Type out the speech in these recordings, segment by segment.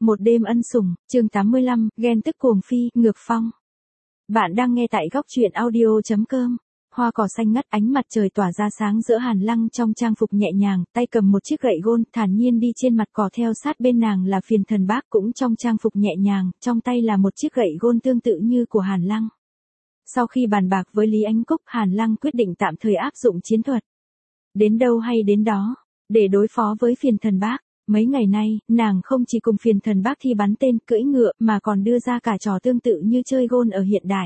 Một đêm ân sủng, chương 85, ghen tức cuồng phi, ngược phong. Bạn đang nghe tại góc truyện audio.com. Hoa cỏ xanh ngắt, ánh mặt trời tỏa ra sáng giữa Hàn Lăng trong trang phục nhẹ nhàng, tay cầm một chiếc gậy gôn, thản nhiên đi trên mặt cỏ, theo sát bên nàng là Phiền Thần Bác cũng trong trang phục nhẹ nhàng, trong tay là một chiếc gậy gôn tương tự như của Hàn Lăng. Sau khi bàn bạc với Lý Ánh Cúc, Hàn Lăng quyết định tạm thời áp dụng chiến thuật. Đến đâu hay đến đó, để đối phó với Phiền Thần Bác. Mấy ngày nay, nàng không chỉ cùng Phiền Thần Bác thi bắn tên, cưỡi ngựa, mà còn đưa ra cả trò tương tự như chơi gôn ở hiện đại.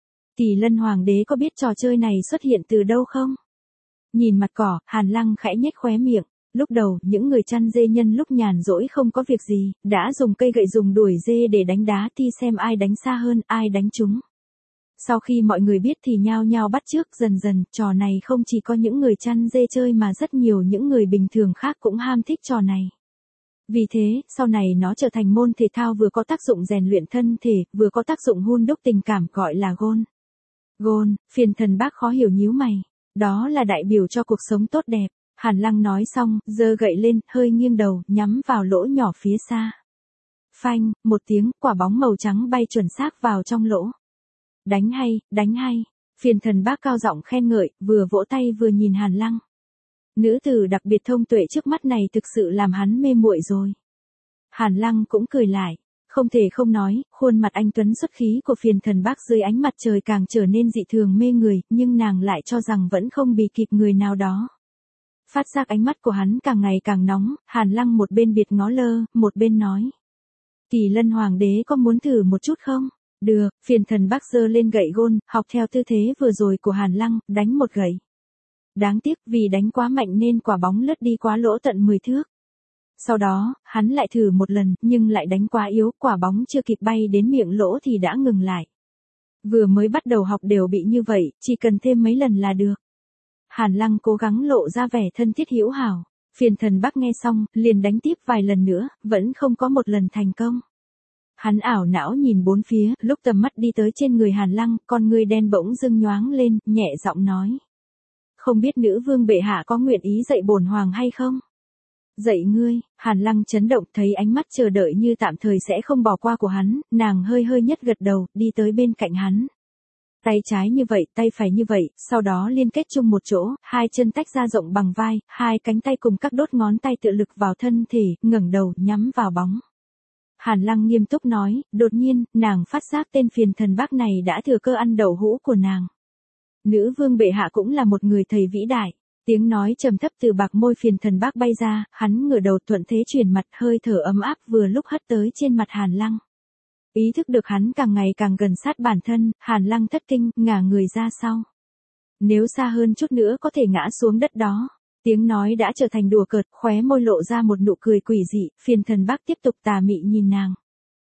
Tỷ Lân Hoàng đế có biết trò chơi này xuất hiện từ đâu không? Nhìn mặt cỏ, Hàn Lăng khẽ nhếch khóe miệng. Lúc đầu, những người chăn dê nhân lúc nhàn rỗi không có việc gì, đã dùng cây gậy dùng đuổi dê để đánh đá thi xem ai đánh xa hơn, ai đánh trúng. Sau khi mọi người biết thì nhao nhao bắt chước, dần dần, trò này không chỉ có những người chăn dê chơi mà rất nhiều những người bình thường khác cũng ham thích trò này. Vì thế, sau này nó trở thành môn thể thao vừa có tác dụng rèn luyện thân thể, vừa có tác dụng hun đúc tình cảm, gọi là gôn. Gôn, Phiền Thần Bác khó hiểu nhíu mày. Đó là đại biểu cho cuộc sống tốt đẹp. Hàn Lăng nói xong, giơ gậy lên, hơi nghiêng đầu, nhắm vào lỗ nhỏ phía xa. Phanh, một tiếng, quả bóng màu trắng bay chuẩn xác vào trong lỗ. Đánh hay, đánh hay. Phiền Thần Bác cao giọng khen ngợi, vừa vỗ tay vừa nhìn Hàn Lăng. Nữ tử đặc biệt thông tuệ trước mắt này thực sự làm hắn mê muội rồi. Hàn Lăng cũng cười lại. Không thể không nói, khuôn mặt anh tuấn xuất khí của Phiền Thần Bác dưới ánh mặt trời càng trở nên dị thường mê người, nhưng nàng lại cho rằng vẫn không bị kịp người nào đó. Phát giác ánh mắt của hắn càng ngày càng nóng, Hàn Lăng một bên biệt ngó lơ, một bên nói. Tỷ Lân Hoàng đế có muốn thử một chút không? Được, Phiền Thần Bác giơ lên gậy gôn, học theo tư thế vừa rồi của Hàn Lăng, đánh một gậy. Đáng tiếc vì đánh quá mạnh nên quả bóng lướt đi quá lỗ tận 10 thước. Sau đó, hắn lại thử một lần, nhưng lại đánh quá yếu, quả bóng chưa kịp bay đến miệng lỗ thì đã ngừng lại. Vừa mới bắt đầu học đều bị như vậy, chỉ cần thêm mấy lần là được. Hàn Lăng cố gắng lộ ra vẻ thân thiết hữu hảo. Phiền Thần Bác nghe xong, liền đánh tiếp vài lần nữa, vẫn không có một lần thành công. Hắn ảo não nhìn bốn phía, lúc tầm mắt đi tới trên người Hàn Lăng, con người đen bỗng dưng nhoáng lên, nhẹ giọng nói. Không biết nữ vương bệ hạ có nguyện ý dạy bổn hoàng hay không? Dạy ngươi. Hàn Lăng chấn động, thấy ánh mắt chờ đợi như tạm thời sẽ không bỏ qua của hắn, nàng hơi hơi nhất gật đầu, đi tới bên cạnh hắn. Tay trái như vậy, tay phải như vậy, sau đó liên kết chung một chỗ, hai chân tách ra rộng bằng vai, hai cánh tay cùng các đốt ngón tay tự lực vào thân thể, ngẩng đầu, nhắm vào bóng. Hàn Lăng nghiêm túc nói, đột nhiên, nàng phát giác tên Phiền Thần Bác này đã thừa cơ ăn đậu hũ của nàng. Nữ vương bệ hạ cũng là một người thầy vĩ đại. Tiếng nói trầm thấp từ bạc môi Phiền Thần Bác bay ra, hắn ngửa đầu thuận thế chuyển mặt, hơi thở ấm áp vừa lúc hất tới trên mặt Hàn Lăng. Ý thức được hắn càng ngày càng gần sát bản thân, Hàn Lăng thất kinh, ngả người ra sau. Nếu xa hơn chút nữa có thể ngã xuống đất đó. Tiếng nói đã trở thành đùa cợt, khóe môi lộ ra một nụ cười quỷ dị, Phiền Thần Bác tiếp tục tà mị nhìn nàng.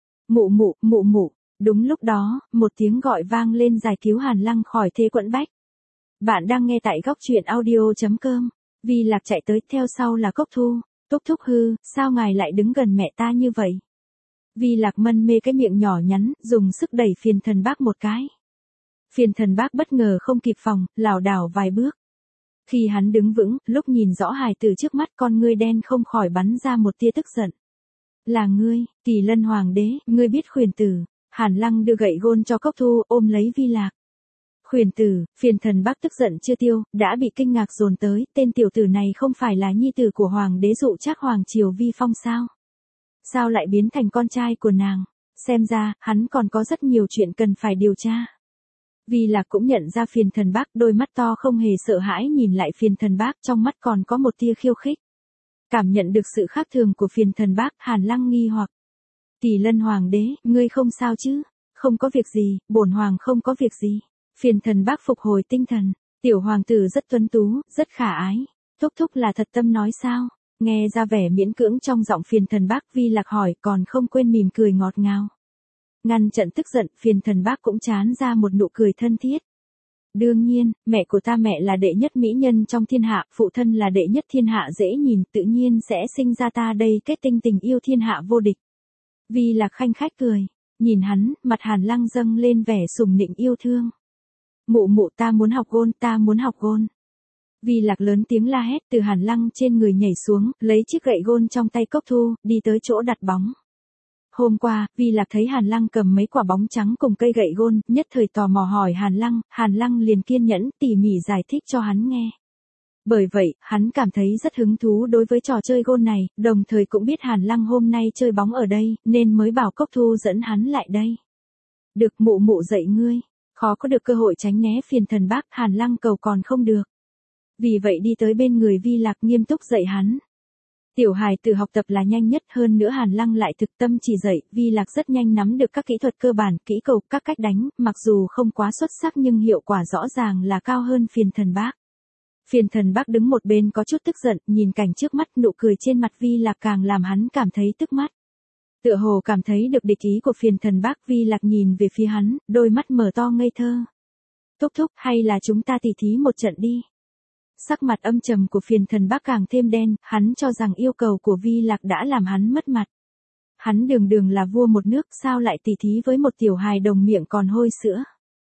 Mụ mụ, mụ mụ. Đúng lúc đó, một tiếng gọi vang lên giải cứu Hàn Lăng khỏi thế quẫn bách. Bạn đang nghe tại góc truyện audio.com. Vi Lạc chạy tới, theo sau là Cốc Thu. Thúc thúc hư, sao ngài lại đứng gần mẹ ta như vậy? Vi Lạc mân mê cái miệng nhỏ nhắn, dùng sức đẩy Phiền Thần Bác một cái. Phiền Thần Bác bất ngờ không kịp phòng, lảo đảo vài bước. Khi hắn đứng vững, lúc nhìn rõ hài tử trước mắt, con ngươi đen không khỏi bắn ra một tia tức giận. Là ngươi, Tỷ Lân Hoàng đế, ngươi biết khuyển tử. Hàn Lăng đưa gậy gôn cho Cốc Thu, ôm lấy Vi Lạc. Khuyển tử. Phiền Thần Bác tức giận chưa tiêu, đã bị kinh ngạc dồn tới, tên tiểu tử này không phải là nhi tử của Hoàng đế Dụ Trác Hoàng triều Vi Phong sao? Sao lại biến thành con trai của nàng? Xem ra, hắn còn có rất nhiều chuyện cần phải điều tra. Vi Lạc cũng nhận ra Phiền Thần Bác, đôi mắt to không hề sợ hãi nhìn lại Phiền Thần Bác, trong mắt còn có một tia khiêu khích. Cảm nhận được sự khác thường của Phiền Thần Bác, Hàn Lăng nghi hoặc. Tỷ Lân Hoàng đế, ngươi không sao chứ? Không có việc gì, bổn hoàng không có việc gì. Phiền Thần Bác phục hồi tinh thần. Tiểu hoàng tử rất tuấn tú, rất khả ái. Thúc thúc là thật tâm nói sao? Nghe ra vẻ miễn cưỡng trong giọng Phiền Thần Bác, Vi Lạc hỏi, còn không quên mỉm cười ngọt ngào. Ngăn trận tức giận, Phiền Thần Bác cũng trán ra một nụ cười thân thiết. Đương nhiên, mẹ của ta mẹ là đệ nhất mỹ nhân trong thiên hạ, phụ thân là đệ nhất thiên hạ dễ nhìn, tự nhiên sẽ sinh ra ta đây kết tinh tình yêu thiên hạ vô địch. Vi Lạc khanh khách cười, nhìn hắn, mặt Hàn Lăng dâng lên vẻ sùng nịnh yêu thương. Mụ mụ, ta muốn học gôn, ta muốn học gôn. Vi Lạc lớn tiếng la hét, từ Hàn Lăng trên người nhảy xuống, lấy chiếc gậy gôn trong tay Cốc Thu, đi tới chỗ đặt bóng. Hôm qua, Vi Lạc thấy Hàn Lăng cầm mấy quả bóng trắng cùng cây gậy gôn, nhất thời tò mò hỏi Hàn Lăng liền kiên nhẫn tỉ mỉ giải thích cho hắn nghe. Bởi vậy, hắn cảm thấy rất hứng thú đối với trò chơi gôn này, đồng thời cũng biết Hàn Lăng hôm nay chơi bóng ở đây, nên mới bảo Cốc Thu dẫn hắn lại đây. Được mụ mụ dạy ngươi, khó có được cơ hội tránh né phiền thần bác, Hàn Lăng cầu còn không được. Vì vậy đi tới bên người Vi Lạc nghiêm túc dạy hắn. Tiểu hài tử học tập là nhanh nhất, hơn nữa Hàn Lăng lại thực tâm chỉ dạy, Vi Lạc rất nhanh nắm được các kỹ thuật cơ bản, kỹ cầu, các cách đánh, mặc dù không quá xuất sắc nhưng hiệu quả rõ ràng là cao hơn phiền thần bác. Phiền thần bác đứng một bên có chút tức giận, nhìn cảnh trước mắt, nụ cười trên mặt Vi Lạc càng làm hắn cảm thấy tức mắt. Tựa hồ cảm thấy được địch ý của phiền thần bác, Vi Lạc nhìn về phía hắn, đôi mắt mở to ngây thơ. Thúc thúc, hay là chúng ta tỉ thí một trận đi. Sắc mặt âm trầm của phiền thần bác càng thêm đen, hắn cho rằng yêu cầu của Vi Lạc đã làm hắn mất mặt. Hắn đường là vua một nước, sao lại tỉ thí với một tiểu hài đồng miệng còn hôi sữa.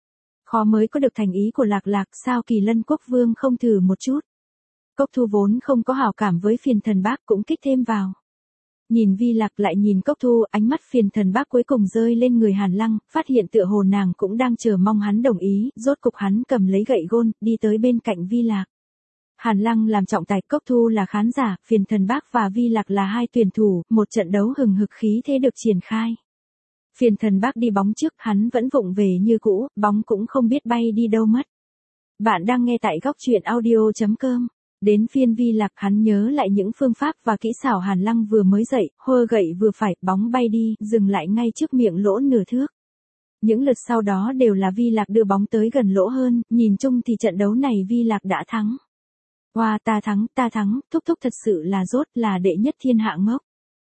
Khó mới có được thành ý của Lạc, sao Kỳ Lân Quốc Vương không thử một chút. Cốc Thu vốn không có hảo cảm với phiền thần bác cũng kích thêm vào. Nhìn Vi Lạc lại nhìn Cốc Thu, ánh mắt phiền thần bác cuối cùng rơi lên người Hàn Lăng, phát hiện tựa hồ nàng cũng đang chờ mong hắn đồng ý, rốt cục hắn cầm lấy gậy gôn, đi tới bên cạnh Vi Lạc. Hàn Lăng làm trọng tài, Cốc Thu là khán giả, phiền thần bác và Vi Lạc là hai tuyển thủ, một trận đấu hừng hực khí thế được triển khai. Phiền thần bác đi bóng trước, hắn vẫn vụng về như cũ, bóng cũng không biết bay đi đâu mất. Bạn đang nghe tại góc truyện audio.com. Đến phiên Vi Lạc, hắn nhớ lại những phương pháp và kỹ xảo Hàn Lăng vừa mới dạy, hơ gậy vừa phải, bóng bay đi, dừng lại ngay trước miệng lỗ nửa thước. Những lượt sau đó đều là Vi Lạc đưa bóng tới gần lỗ hơn, nhìn chung thì trận đấu này Vi Lạc đã thắng. Wow, ta thắng, thúc thật sự là rốt, là đệ nhất thiên hạ ngốc.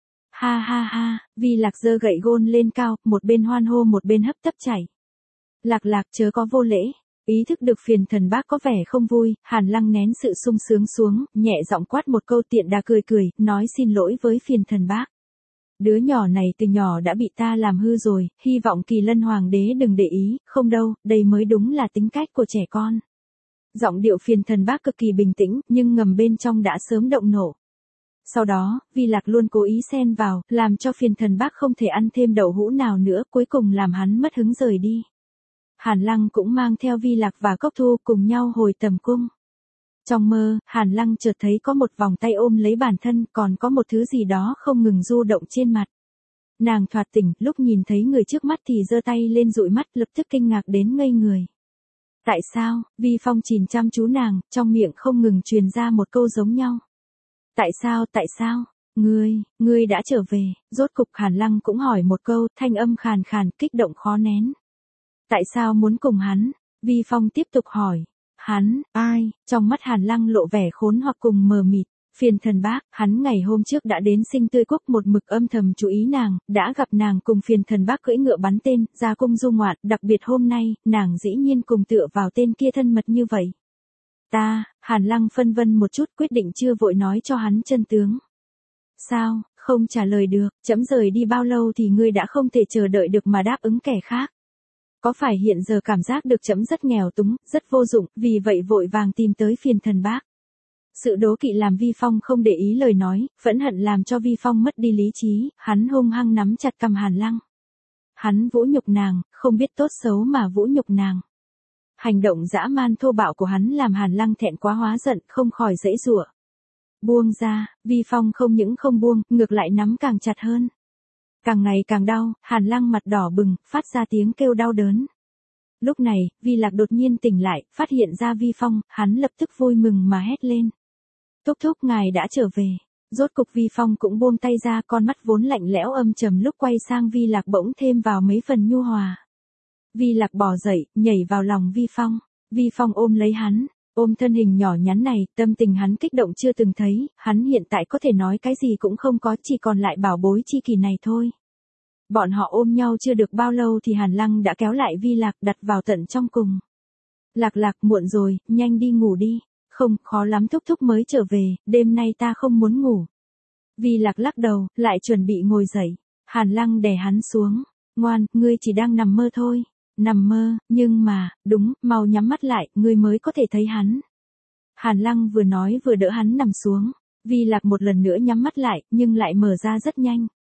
Ha ha ha, Vi Lạc giơ gậy gôn lên cao, một bên hoan hô một bên hấp tấp chảy. Lạc chớ có vô lễ. Ý thức được phiền thần bác có vẻ không vui, Hàn Lăng nén sự sung sướng xuống, nhẹ giọng quát một câu, tiện đà cười, nói xin lỗi với phiền thần bác. Đứa nhỏ này từ nhỏ đã bị ta làm hư rồi, hy vọng Kỳ Lân Hoàng đế đừng để ý, không đâu, đây mới đúng là tính cách của trẻ con. Giọng điệu phiền thần bác cực kỳ bình tĩnh, nhưng ngầm bên trong đã sớm động nổ. Sau đó, Vi Lạc luôn cố ý xen vào, làm cho phiền thần bác không thể ăn thêm đậu hũ nào nữa, cuối cùng làm hắn mất hứng rời đi. Hàn Lăng cũng mang theo Vi Lạc và Cốc Thu cùng nhau hồi tầm cung. Trong mơ, Hàn Lăng chợt thấy có một vòng tay ôm lấy bản thân, còn có một thứ gì đó không ngừng du động trên mặt. Nàng thoạt tỉnh, lúc nhìn thấy người trước mắt thì giơ tay lên dụi mắt, lập tức kinh ngạc đến ngây người. Tại sao? Vi Phong nhìn chăm chú nàng, trong miệng không ngừng truyền ra một câu giống nhau. Tại sao? Ngươi đã trở về, rốt cục Hàn Lăng cũng hỏi một câu, thanh âm khàn khàn, kích động khó nén. Tại sao muốn cùng hắn? Vi Phong tiếp tục hỏi. Hắn, ai? Trong mắt Hàn Lăng lộ vẻ khốn hoặc cùng mờ mịt. Phiền thần bác, hắn ngày hôm trước đã đến Sinh Tươi Quốc một mực âm thầm chú ý nàng, đã gặp nàng cùng phiền thần bác cưỡi ngựa bắn tên, ra cung du ngoạn, đặc biệt hôm nay, nàng dĩ nhiên cùng tựa vào tên kia thân mật như vậy. Hàn Lăng phân vân một chút, quyết định chưa vội nói cho hắn chân tướng. Sao, không trả lời được, chấm rời đi bao lâu thì ngươi đã không thể chờ đợi được mà đáp ứng kẻ khác. Có phải hiện giờ cảm giác được chấm rất nghèo túng, rất vô dụng, vì vậy vội vàng tìm tới phiền thần bác. Sự đố kỵ làm Vi Phong không để ý lời nói, phẫn hận làm cho Vi Phong mất đi lý trí, hắn hung hăng nắm chặt cằm Hàn Lăng. Hắn vũ nhục nàng, không biết tốt xấu mà vũ nhục nàng. Hành động dã man thô bạo của hắn làm Hàn Lăng thẹn quá hóa giận, không khỏi giãy giụa. Buông ra, Vi Phong không những không buông, ngược lại nắm càng chặt hơn. Càng ngày càng đau, Hàn Lăng mặt đỏ bừng, phát ra tiếng kêu đau đớn. Lúc này, Vi Lạc đột nhiên tỉnh lại, phát hiện ra Vi Phong, hắn lập tức vui mừng mà hét lên. Thúc ngài đã trở về. Rốt cục Vi Phong cũng buông tay ra, con mắt vốn lạnh lẽo âm trầm lúc quay sang Vi Lạc bỗng thêm vào mấy phần nhu hòa. Vi Lạc bò dậy, nhảy vào lòng Vi Phong. Vi Phong ôm lấy hắn, ôm thân hình nhỏ nhắn này, tâm tình hắn kích động chưa từng thấy, hắn hiện tại có thể nói cái gì cũng không có, chỉ còn lại bảo bối chi kỷ này thôi. Bọn họ ôm nhau chưa được bao lâu thì Hàn Lăng đã kéo lại Vi Lạc, đặt vào tận trong cùng. Lạc, muộn rồi, nhanh đi ngủ đi. Không, khó lắm, thúc mới trở về, đêm nay ta không muốn ngủ. Vi Lạc lắc đầu, lại chuẩn bị ngồi dậy. Hàn Lăng đè hắn xuống. Ngoan, ngươi chỉ đang nằm mơ thôi. Nằm mơ, nhưng mà, đúng, mau nhắm mắt lại, ngươi mới có thể thấy hắn. Hàn Lăng vừa nói vừa đỡ hắn nằm xuống. Vi Lạc một lần nữa nhắm mắt lại, nhưng lại mở ra rất nhanh.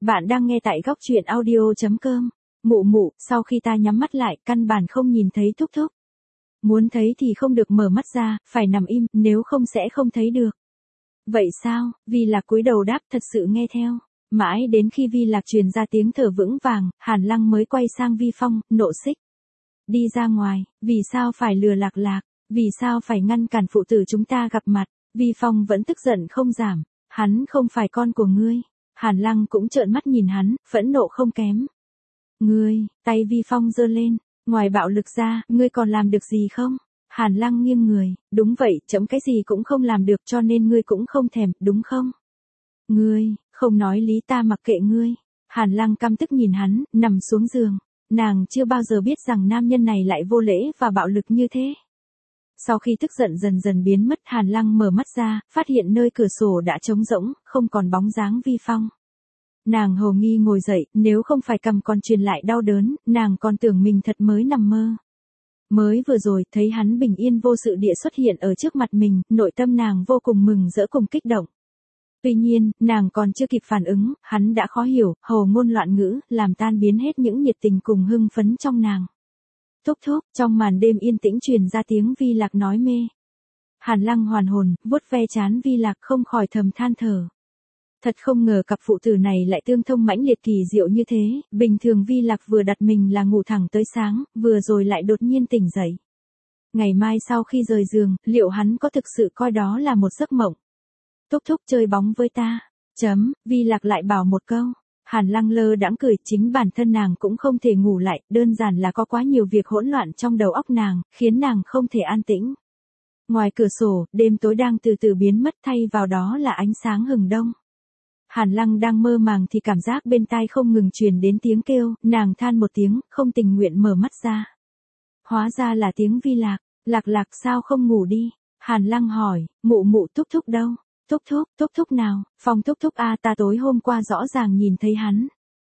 Bạn đang nghe tại góc truyện audio.com. Mụ mụ, sau khi ta nhắm mắt lại, căn bản không nhìn thấy Thúc Thúc. Muốn thấy thì không được mở mắt ra, phải nằm im, nếu không sẽ không thấy được. Vậy sao? Vi Lạc cúi đầu đáp, thật sự nghe theo. Mãi đến khi Vi Lạc truyền ra tiếng thở vững vàng, Hàn Lăng mới quay sang Vi Phong, nộ xích. Đi ra ngoài, vì sao phải lừa Lạc Lạc, vì sao phải ngăn cản phụ tử chúng ta gặp mặt. Vi Phong vẫn tức giận không giảm, hắn không phải con của ngươi. Hàn Lăng cũng trợn mắt nhìn hắn, phẫn nộ không kém. Ngươi, tay Vi Phong giơ lên, ngoài bạo lực ra, ngươi còn làm được gì không? Hàn Lăng nghiêng người, đúng vậy, chấm cái gì cũng không làm được cho nên ngươi cũng không thèm, đúng không? Ngươi, không nói lý ta mặc kệ ngươi. Hàn Lăng căm tức nhìn hắn, nằm xuống giường. Nàng chưa bao giờ biết rằng nam nhân này lại vô lễ và bạo lực như thế. Sau khi tức giận dần dần biến mất, Hàn Lăng mở mắt ra, phát hiện nơi cửa sổ đã trống rỗng, không còn bóng dáng Vi Phong. Nàng hồ nghi ngồi dậy, nếu không phải cầm còn truyền lại đau đớn, nàng còn tưởng mình thật mới nằm mơ. Mới vừa rồi, thấy hắn bình yên vô sự địa xuất hiện ở trước mặt mình, nội tâm nàng vô cùng mừng rỡ cùng kích động. Tuy nhiên, nàng còn chưa kịp phản ứng, hắn đã khó hiểu, hồ ngôn loạn ngữ, làm tan biến hết những nhiệt tình cùng hưng phấn trong nàng. Thúc thúc, trong màn đêm yên tĩnh truyền ra tiếng Vi Lạc nói mê. Hàn Lăng hoàn hồn, vuốt ve trán Vi Lạc không khỏi thầm than thở. Thật không ngờ cặp phụ tử này lại tương thông mãnh liệt kỳ diệu như thế, bình thường Vi Lạc vừa đặt mình là ngủ thẳng tới sáng, vừa rồi lại đột nhiên tỉnh dậy. Ngày mai sau khi rời giường, liệu hắn có thực sự coi đó là một giấc mộng? Thúc thúc chơi bóng với ta. Vi Lạc lại bảo một câu. Hàn Lăng lơ đãng cười, chính bản thân nàng cũng không thể ngủ lại, đơn giản là có quá nhiều việc hỗn loạn trong đầu óc nàng, khiến nàng không thể an tĩnh. Ngoài cửa sổ, đêm tối đang từ từ biến mất, thay vào đó là ánh sáng hừng đông. Hàn Lăng đang mơ màng thì cảm giác bên tai không ngừng truyền đến tiếng kêu, nàng than một tiếng, không tình nguyện mở mắt ra. Hóa ra là tiếng Vi Lạc. Lạc Lạc sao không ngủ đi? Hàn Lăng hỏi, mụ mụ Thúc thúc đâu? Thúc thúc nào? Phong Thúc thúc a, ta tối hôm qua rõ ràng nhìn thấy hắn.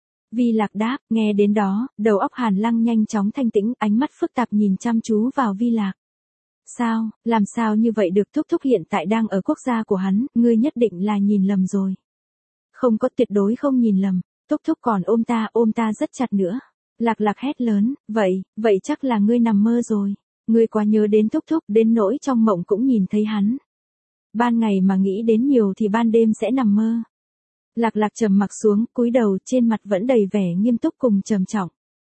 Vi Lạc đáp, nghe đến đó, đầu óc Hàn Lăng nhanh chóng thanh tĩnh, ánh mắt phức tạp nhìn chăm chú vào Vi Lạc. Sao, làm sao như vậy được, Thúc thúc hiện tại đang ở quốc gia của hắn, ngươi nhất định là nhìn lầm rồi. Không có, tuyệt đối không nhìn lầm, Thúc thúc còn ôm ta rất chặt nữa. Lạc Lạc hét lớn, vậy chắc là ngươi nằm mơ rồi. Ngươi quá nhớ đến Thúc thúc, đến nỗi trong mộng cũng nhìn thấy hắn. Ban ngày mà nghĩ đến nhiều thì ban đêm sẽ nằm mơ. Lạc Lạc trầm mặc xuống, cúi đầu, trên mặt vẫn đầy vẻ nghiêm túc cùng trầm trọng.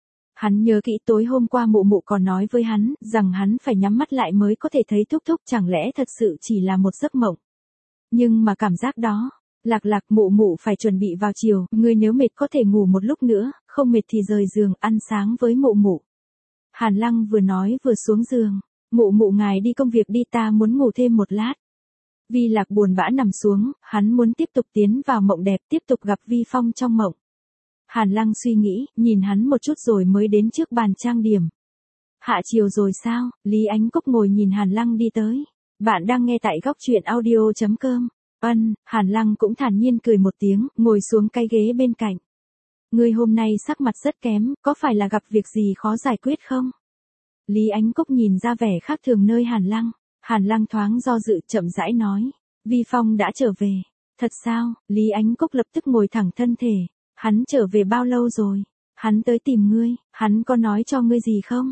Hắn nhớ kỹ tối hôm qua mụ mụ còn nói với hắn, rằng hắn phải nhắm mắt lại mới có thể thấy Thúc thúc, chẳng lẽ thật sự chỉ là một giấc mộng. Nhưng mà cảm giác đó, Lạc Lạc, mụ mụ phải chuẩn bị vào chiều, ngươi nếu mệt có thể ngủ một lúc nữa, không mệt thì rời giường, ăn sáng với mụ mụ. Hàn Lăng vừa nói vừa xuống giường, mụ ngài đi công việc đi, ta muốn ngủ thêm một lát. Vi Lạc buồn bã nằm xuống, hắn muốn tiếp tục tiến vào mộng đẹp, tiếp tục gặp Vi Phong trong mộng. Hàn Lăng suy nghĩ, nhìn hắn một chút rồi mới đến trước bàn trang điểm. Hạ chiều rồi sao? Lý Ánh Cúc ngồi nhìn Hàn Lăng đi tới. Bạn đang nghe tại góc truyện audio.com. Hàn Lăng cũng thản nhiên cười một tiếng, ngồi xuống cái ghế bên cạnh. Ngươi hôm nay sắc mặt rất kém, có phải là gặp việc gì khó giải quyết không? Lý Ánh Cúc nhìn ra vẻ khác thường nơi Hàn Lăng. Hàn Lăng thoáng do dự, chậm rãi nói. Vi Phong đã trở về. Thật sao? Lý Ánh Cúc lập tức ngồi thẳng thân thể. Hắn trở về bao lâu rồi? Hắn tới tìm ngươi, hắn có nói cho ngươi gì không?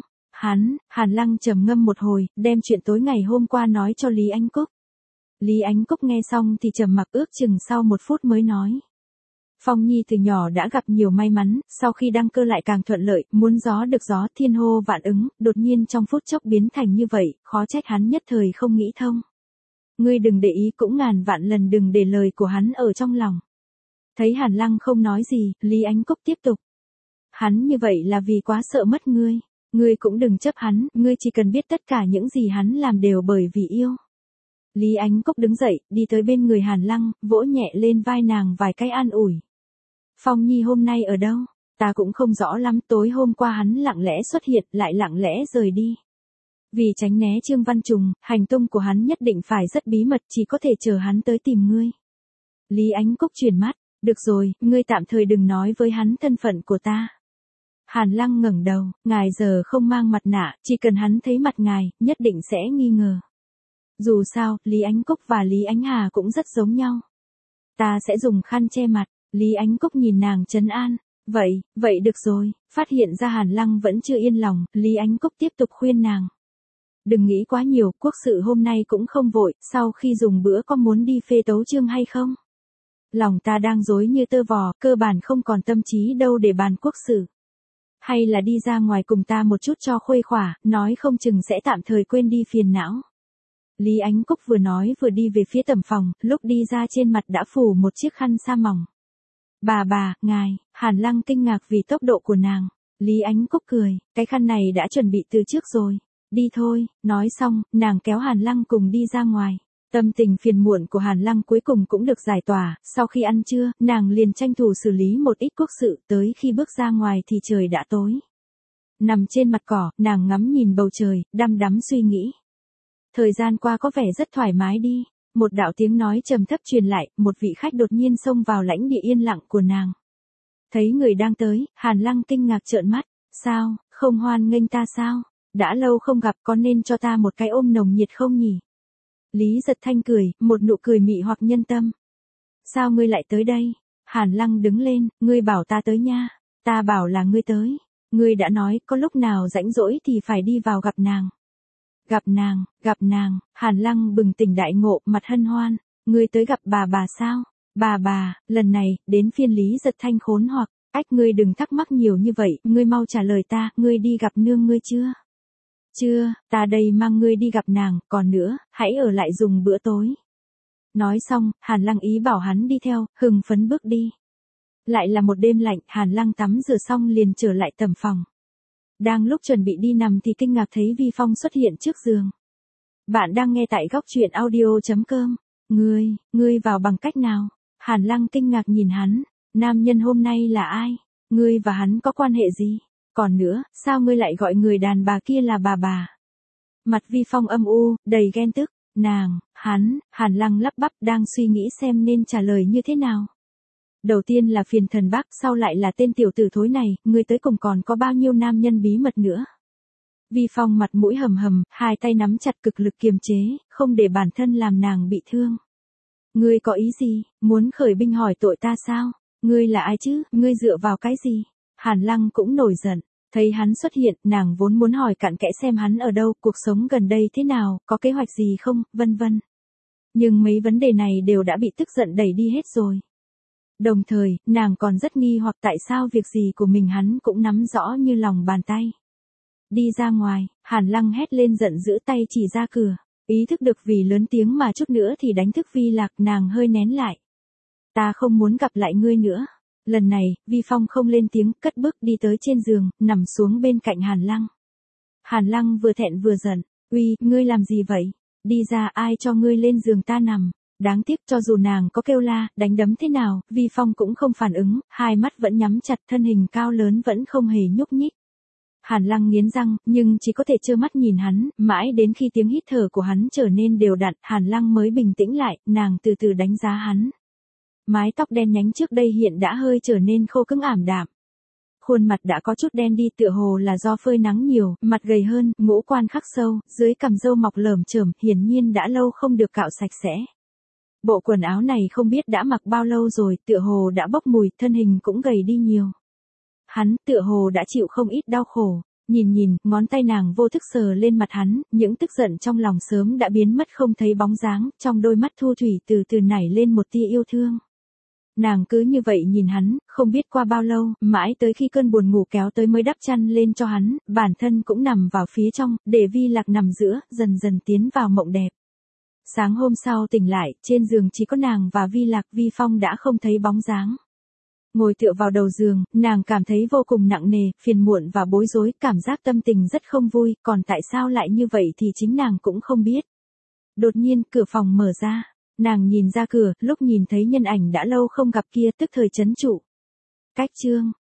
Hàn Lăng trầm ngâm một hồi, đem chuyện tối ngày hôm qua nói cho Lý Ánh Cúc. Lý Ánh Cúc nghe xong thì trầm mặc, ước chừng sau 1 phút mới nói. Phong Nhi từ nhỏ đã gặp nhiều may mắn, sau khi đăng cơ lại càng thuận lợi, muốn gió được gió, thiên hô vạn ứng, đột nhiên trong phút chốc biến thành như vậy, khó trách hắn nhất thời không nghĩ thông. Ngươi đừng để ý, cũng ngàn vạn lần đừng để lời của hắn ở trong lòng. Thấy Hàn Lăng không nói gì, Lý Ánh Cúc tiếp tục. Hắn như vậy là vì quá sợ mất ngươi. Ngươi cũng đừng chấp hắn, ngươi chỉ cần biết tất cả những gì hắn làm đều bởi vì yêu. Lý Ánh Cúc đứng dậy, đi tới bên người Hàn Lăng, vỗ nhẹ lên vai nàng vài cái an ủi. Phong Nhi hôm nay ở đâu? Ta cũng không rõ lắm, tối hôm qua hắn lặng lẽ xuất hiện, lại lặng lẽ rời đi. Vì tránh né Trương Văn Trùng, hành tung của hắn nhất định phải rất bí mật, chỉ có thể chờ hắn tới tìm ngươi. Lý Ánh Cúc chuyển mắt, được rồi, ngươi tạm thời đừng nói với hắn thân phận của ta. Hàn Lăng ngẩng đầu, ngài giờ không mang mặt nạ, chỉ cần hắn thấy mặt ngài, nhất định sẽ nghi ngờ. Dù sao, Lý Ánh Cúc và Lý Ánh Hà cũng rất giống nhau. Ta sẽ dùng khăn che mặt. Lý Ánh Cúc nhìn nàng trấn an. Vậy được rồi, phát hiện ra Hàn Lăng vẫn chưa yên lòng, Lý Ánh Cúc tiếp tục khuyên nàng. Đừng nghĩ quá nhiều, quốc sự hôm nay cũng không vội, sau khi dùng bữa có muốn đi phê tấu chương hay không? Lòng ta đang rối như tơ vò, cơ bản không còn tâm trí đâu để bàn quốc sự. Hay là đi ra ngoài cùng ta một chút cho khuây khỏa, nói không chừng sẽ tạm thời quên đi phiền não. Lý Ánh Cúc vừa nói vừa đi về phía tầm phòng, lúc đi ra trên mặt đã phủ một chiếc khăn sa mỏng. Bà, ngài, Hàn Lăng kinh ngạc vì tốc độ của nàng. Lý Ánh Cúc cười, cái khăn này đã chuẩn bị từ trước rồi. Đi thôi, nói xong, nàng kéo Hàn Lăng cùng đi ra ngoài. Tâm tình phiền muộn của Hàn Lăng cuối cùng cũng được giải tỏa, sau khi ăn trưa, nàng liền tranh thủ xử lý một ít quốc sự, tới khi bước ra ngoài thì trời đã tối. Nằm trên mặt cỏ, nàng ngắm nhìn bầu trời, đăm đắm suy nghĩ. Thời gian qua có vẻ rất thoải mái đi. Một đạo tiếng nói trầm thấp truyền lại, một vị khách đột nhiên xông vào lãnh địa yên lặng của nàng. Thấy người đang tới, Hàn Lăng kinh ngạc trợn mắt. Sao, không hoan nghênh ta sao? Đã lâu không gặp, có nên cho ta một cái ôm nồng nhiệt không nhỉ? Lý Giật Thanh cười, một nụ cười mị hoặc nhân tâm. Sao ngươi lại tới đây? Hàn Lăng đứng lên, ngươi bảo ta tới nha. Ta bảo là ngươi tới. Ngươi đã nói, có lúc nào rảnh rỗi thì phải đi vào gặp nàng. Gặp nàng, Hàn Lăng bừng tỉnh đại ngộ, mặt hân hoan. Ngươi tới gặp bà sao? Bà, lần này, đến phiên Lý Giật Thanh khốn hoặc. Ngươi đừng thắc mắc nhiều như vậy, ngươi mau trả lời ta, ngươi đi gặp nương ngươi chưa? Chưa, ta đây mang ngươi đi gặp nàng, còn nữa, hãy ở lại dùng bữa tối. Nói xong, Hàn Lăng ý bảo hắn đi theo, hừng phấn bước đi. Lại là một đêm lạnh, Hàn Lăng tắm rửa xong liền trở lại tầm phòng. Đang lúc chuẩn bị đi nằm thì kinh ngạc thấy Vi Phong xuất hiện trước giường. Bạn đang nghe tại góc truyện audio.com. Ngươi vào bằng cách nào? Hàn Lăng kinh ngạc nhìn hắn. Nam nhân hôm nay là ai? Ngươi và hắn có quan hệ gì? Còn nữa, sao ngươi lại gọi người đàn bà kia là bà? Mặt Vi Phong âm u, đầy ghen tức. Hàn Lăng lắp bắp đang suy nghĩ xem nên trả lời như thế nào. Đầu tiên là phiền thần bác, sau lại là tên tiểu tử thối này, ngươi tới cùng còn có bao nhiêu nam nhân bí mật nữa. Vi Phong mặt mũi hầm hầm, hai tay nắm chặt cực lực kiềm chế, không để bản thân làm nàng bị thương. Ngươi có ý gì, muốn khởi binh hỏi tội ta sao? Ngươi là ai chứ, ngươi dựa vào cái gì? Hàn Lăng cũng nổi giận, thấy hắn xuất hiện, nàng vốn muốn hỏi cặn kẽ xem hắn ở đâu, cuộc sống gần đây thế nào, có kế hoạch gì không, vân vân. Nhưng mấy vấn đề này đều đã bị tức giận đẩy đi hết rồi. Đồng thời, nàng còn rất nghi hoặc tại sao việc gì của mình hắn cũng nắm rõ như lòng bàn tay. Đi ra ngoài, Hàn Lăng hét lên giận dữ tay chỉ ra cửa. Ý thức được vì lớn tiếng mà chút nữa thì đánh thức Vi Lạc, nàng hơi nén lại. Ta không muốn gặp lại ngươi nữa. Lần này, Vi Phong không lên tiếng, cất bước đi tới trên giường, nằm xuống bên cạnh Hàn Lăng. Hàn Lăng vừa thẹn vừa giận. Uy, ngươi làm gì vậy? Đi ra, ai cho ngươi lên giường ta nằm? Đáng tiếc cho dù nàng có kêu la, đánh đấm thế nào, Vi Phong cũng không phản ứng, hai mắt vẫn nhắm chặt, thân hình cao lớn vẫn không hề nhúc nhích. Hàn Lăng nghiến răng, nhưng chỉ có thể trơ mắt nhìn hắn, mãi đến khi tiếng hít thở của hắn trở nên đều đặn, Hàn Lăng mới bình tĩnh lại, nàng từ từ đánh giá hắn. Mái tóc đen nhánh trước đây hiện đã hơi trở nên khô cứng ảm đạm. Khuôn mặt đã có chút đen đi tựa hồ là do phơi nắng nhiều, mặt gầy hơn, ngũ quan khắc sâu, dưới cằm râu mọc lởm chởm, hiển nhiên đã lâu không được cạo sạch sẽ. Bộ quần áo này không biết đã mặc bao lâu rồi, tựa hồ đã bốc mùi, thân hình cũng gầy đi nhiều. Hắn, tựa hồ đã chịu không ít đau khổ. Nhìn, ngón tay nàng vô thức sờ lên mặt hắn, những tức giận trong lòng sớm đã biến mất không thấy bóng dáng, trong đôi mắt thu thủy từ từ nảy lên một tia yêu thương. Nàng cứ như vậy nhìn hắn, không biết qua bao lâu, mãi tới khi cơn buồn ngủ kéo tới mới đắp chăn lên cho hắn, bản thân cũng nằm vào phía trong, để Vi Lạc nằm giữa, dần dần tiến vào mộng đẹp. Sáng hôm sau tỉnh lại, trên giường chỉ có nàng và Vi Lạc, Vi Phong đã không thấy bóng dáng. Ngồi tựa vào đầu giường, nàng cảm thấy vô cùng nặng nề, phiền muộn và bối rối, cảm giác tâm tình rất không vui, còn tại sao lại như vậy thì chính nàng cũng không biết. Đột nhiên, cửa phòng mở ra. Nàng nhìn ra cửa, lúc nhìn thấy nhân ảnh đã lâu không gặp kia, tức thời chấn trụ. Cách chương,